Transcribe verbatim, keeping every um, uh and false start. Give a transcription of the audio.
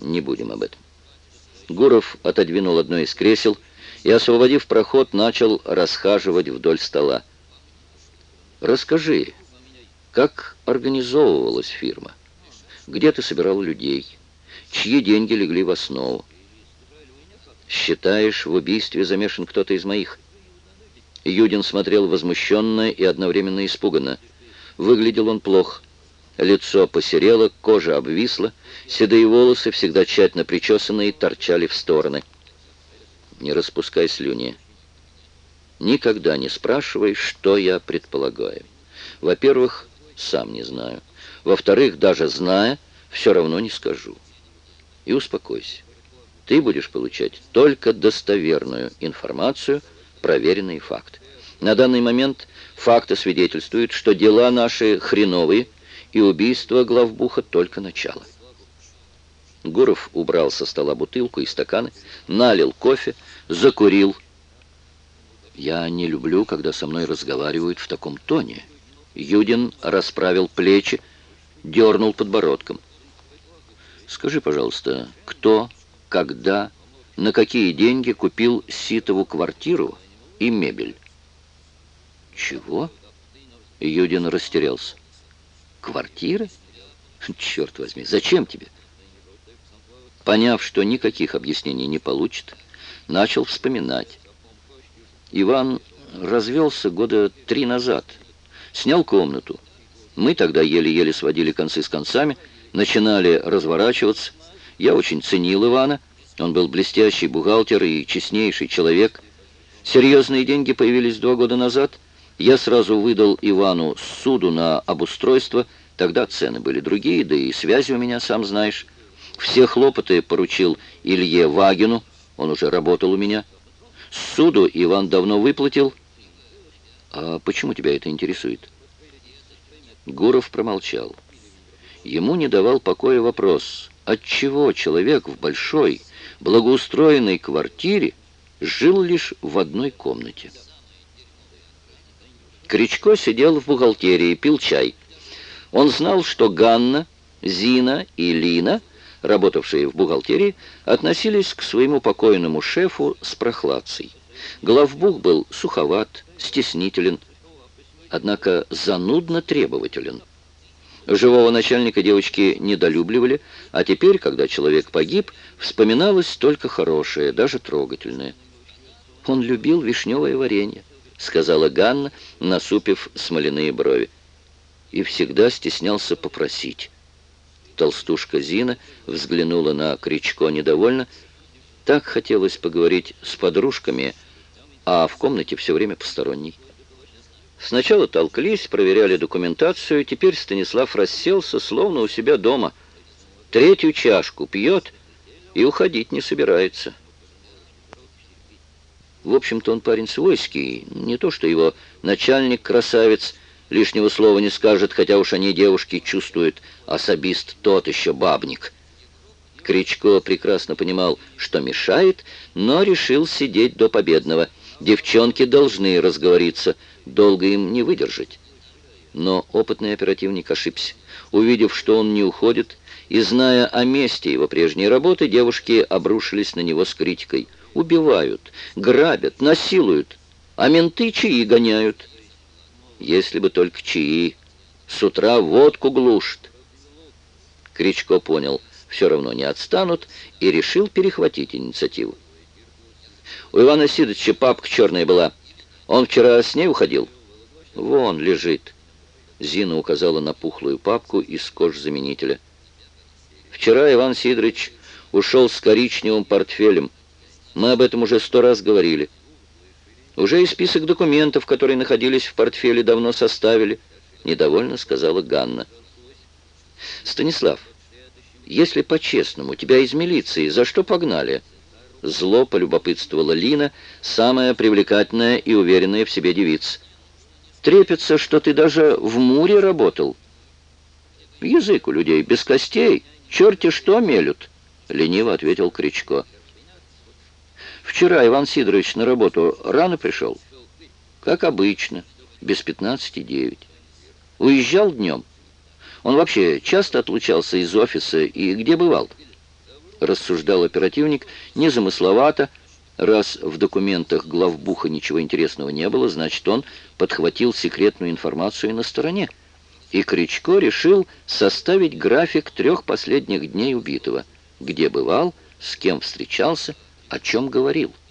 Не будем об этом. Гуров отодвинул одно из кресел и, освободив проход, начал расхаживать вдоль стола. Расскажи, как организовывалась фирма? Где ты собирал людей? Чьи деньги легли в основу? Считаешь, в убийстве замешан кто-то из моих? Юдин смотрел возмущенно и одновременно испуганно. Выглядел он плохо. Лицо посерело, кожа обвисла, седые волосы, всегда тщательно причесанные, торчали в стороны. Не распускай слюни. Никогда не спрашивай, что я предполагаю. Во-первых, сам не знаю. Во-вторых, даже зная, все равно не скажу. И успокойся. Ты будешь получать только достоверную информацию, проверенные факты. На данный момент факты свидетельствуют, что дела наши хреновые, и убийство главбуха только начало. Гуров убрал со стола бутылку и стаканы, налил кофе, закурил. Я не люблю, когда со мной разговаривают в таком тоне. Юдин расправил плечи, дернул подбородком. Скажи, пожалуйста, кто, когда, на какие деньги купил Ситову квартиру и мебель? Чего? Юдин растерялся. Квартиры? Черт возьми, зачем тебе? Поняв, что никаких объяснений не получит, начал вспоминать. Иван развелся года три назад. Снял комнату. Мы тогда еле-еле сводили концы с концами, начинали разворачиваться. Я очень ценил Ивана. Он был блестящий бухгалтер и честнейший человек. Серьезные деньги появились два года назад. Я сразу выдал Ивану суду на обустройство. Тогда цены были другие, да и связи у меня, сам знаешь. Все хлопоты поручил Илье Вагину. Он уже работал у меня. Суду Иван давно выплатил. А почему тебя это интересует? Гуров промолчал. Ему не давал покоя вопрос, отчего человек в большой, благоустроенной квартире жил лишь в одной комнате. Кричко сидел в бухгалтерии, пил чай. Он знал, что Ганна, Зина и Лина, работавшие в бухгалтерии, относились к своему покойному шефу с прохладцей. Главбух был суховат, стеснителен, однако занудно требователен. Живого начальника девочки недолюбливали, а теперь, когда человек погиб, вспоминалось только хорошее, даже трогательное. «Он любил вишневое варенье», — сказала Ганна, насупив смоляные брови. «И всегда стеснялся попросить». Толстушка Зина взглянула на Кричко недовольно. Так хотелось поговорить с подружками, а в комнате все время посторонний. Сначала толклись, проверяли документацию, теперь Станислав расселся, словно у себя дома. Третью чашку пьет и уходить не собирается. В общем-то, он парень свойский, не то что его начальник-красавец, лишнего слова не скажет, хотя уж они, девушки, чувствуют, особист тот еще бабник. Кричко прекрасно понимал, что мешает, но решил сидеть до победного. Девчонки должны разговориться, долго им не выдержать. Но опытный оперативник ошибся. Увидев, что он не уходит, и зная о месте его прежней работы, девушки обрушились на него с критикой. Убивают, грабят, насилуют, а менты чаи гоняют. Если бы только чаи, с утра водку глушат. Кричко понял, все равно не отстанут, и решил перехватить инициативу. У Ивана Сидоровича папка черная была. Он вчера с ней уходил? Вон лежит. Зина указала на пухлую папку из кожзаменителя. Вчера Иван Сидорович ушел с коричневым портфелем. Мы об этом уже сто раз говорили. Уже и список документов, которые находились в портфеле, давно составили, недовольно сказала Ганна. Станислав, если по-честному, тебя из милиции за что погнали? Зло полюбопытствовала Лина, самая привлекательная и уверенная в себе девица. Трепется, что ты даже в Муре работал. Язык у людей без костей, черти что мелют, лениво ответил Кричко. Вчера Иван Сидорович на работу рано пришел? Как обычно, без пятнадцати девять. Уезжал днем? Он вообще часто отлучался из офиса и где бывал? рассуждал оперативник, незамысловато. Раз в документах главбуха ничего интересного не было, значит, он подхватил секретную информацию на стороне. И Кричко решил составить график трех последних дней убитого, где бывал, с кем встречался, о чем говорил.